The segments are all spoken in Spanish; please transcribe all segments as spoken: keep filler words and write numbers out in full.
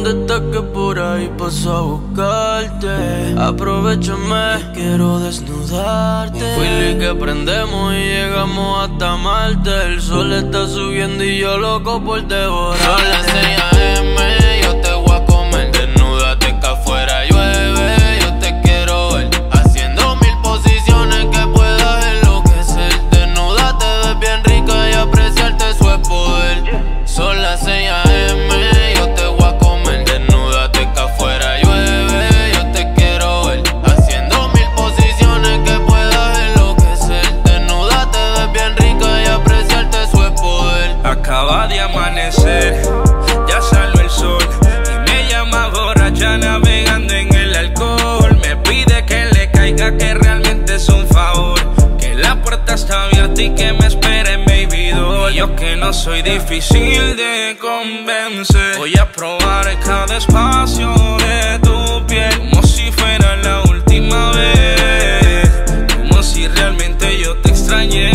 ¿dónde estás que por ahí paso a buscarte? Aprovechame, quiero desnudarte. Un feeling que prendemos y llegamos hasta Marte. El sol está subiendo y yo loco por devorarte. Son las seis a eme, yo te voy a comer. Desnúdate que afuera llueve, yo te quiero ver. Haciendo mil posiciones que puedas enloquecer. Desnúdate, ves bien rica y apreciarte eso es poder. Son las seis a eme, yo te voy a comer. Desnúdate que afuera llueve, yo te quiero ver. Haciendo mil posiciones que puedas enloquecer. Desnúdate, ves bien rica y apreciarte eso es poder. Acaba de amanecer, ya salió el sol y me llama borracha navegando en el alcohol. Me pide que le caiga, que realmente es un favor, que la puerta está abierta y que me espere baby doll. Yo que no soy difícil de convencer, voy a probar cada espacio de tu piel como si fuera la última vez, como si realmente yo te extrañé.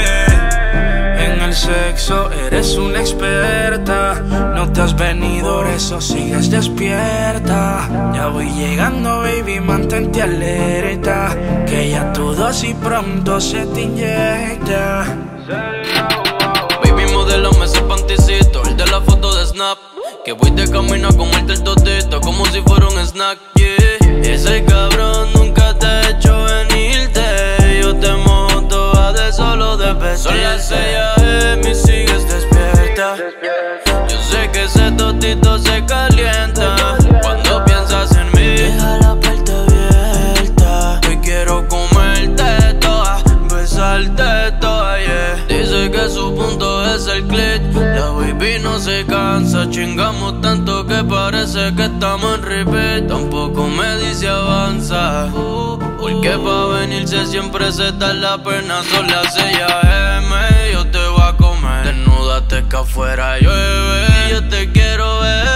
En el sexo eres una experta, no te has venido, por eso sigues despierta. Ya voy llegando baby, mantente alerta, que ya todo así pronto se te inyecta. Baby, modelame ese panticito, el de la foto de Snap. Que voy de camino a comerte el totito como si fuera un snack, yeah. Ese cabrón nunca te ha hecho venirte. Yo te mojo toda de solo de beso. Son las seis a eme y sigues despierta. Yo sé que ese totito se calienta cuando piensas en mí. Deja la puerta abierta, hoy quiero comerte toda, besarte toda, yeah. Dice que su punto es el clit. La baby no se cansa, chingamos tanto que parece que estamos en repeat. Tampoco me dice avanza, porque pa' venirse siempre se da la pena. Son las seis a eme, yo te voy a comer. Desnúdate que afuera llueve, yo te quiero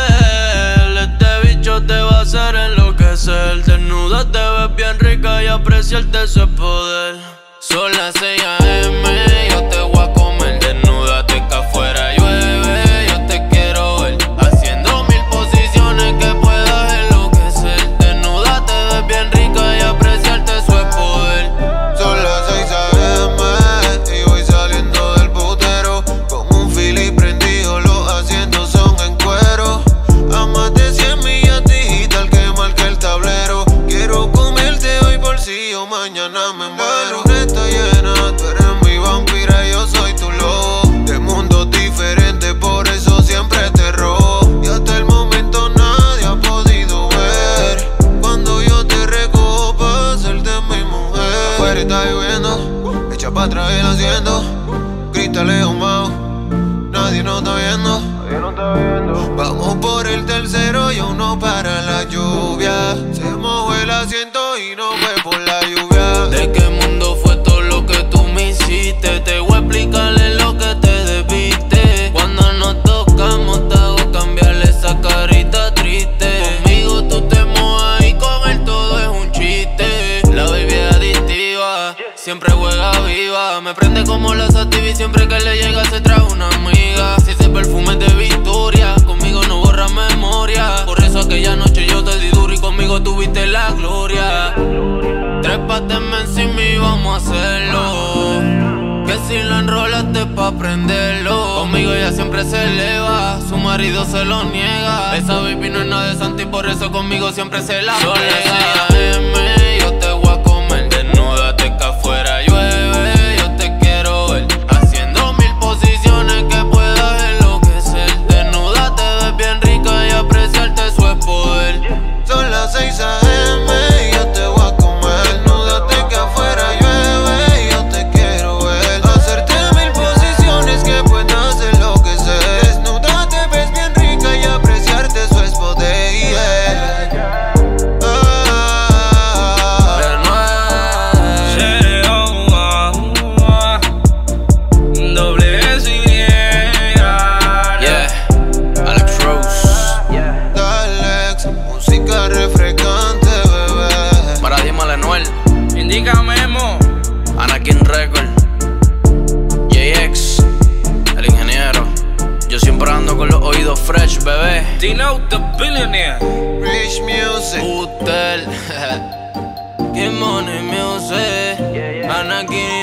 ver. Este bicho te va a hacer enloquecer. Desnúdate, ves bien rica y apreciarte ese poder. Son las seis a eme, yo te voy a comer. Desnúdate que afuera llueve, yo te quiero ver. Haciendo mil posiciones que puedas enloquecer. Desnúdate, ves bien rica y apreciarte eso es poder. Son las seis a eme y voy saliendo del putero con un fili prendido, los asientos son en cuero. A más de cien millas digital que marca el tablero. Quiero comerte hoy por si yo mañana me muero. Está llena, tú eres mi vampira, yo soy tu lobo. De mundos diferentes, por eso siempre te robo. Y hasta el momento nadie ha podido ver cuando yo te recojo para hacerte mi mujer. Afuera está lloviendo, echa pa' atrás el asiento. Cristales ahumados, nadie nos está viendo. Nadie nos está viendo. Vamos por el tercero y aún no para la lluvia. Se mojó el asiento y no fue por la lluvia. ¿De qué mundo fue todo lo que tú me hiciste? Te voy a explicarle lo que te debiste. Cuando nos tocamos te hago cambiarle esa carita triste. Conmigo tú te mojas y con él todo es un chiste. La baby es adictiva, siempre juega viva. Me prende como la sativa y siempre que le llega se trae una amiga. Si ese perfume es de Victoria, conmigo no borra memoria. Por eso aquella noche yo te di duro y conmigo tuviste la gloria. Trépateme encima y vamos a hacerlo, que si lo enrolaste pa' prenderlo. Conmigo ella siempre se eleva, su marido se lo niega. Esa baby no es nada de santo y por eso conmigo siempre se la pega. Son las seis a eme, yo te voy a comer. Desnúdate que afuera llueve, yo te quiero ver. Haciendo mil posiciones que puedas enloquecer. Desnúdate, ves bien rica y apreciarte eso es poder. Son las seis a eme y yo te voy a comer. Desnúdate que afuera llueve, yo te quiero ver. Hacerte mil posiciones que puedas enloquecer. Desnúdate, ves bien rica y apreciarte eso es poder, yeah. Anakin Record, J X, el ingeniero. Yo siempre ando con los oídos fresh. bebé. Dino the Billionaire. Rich Music. Hotel. Get money music. Anakin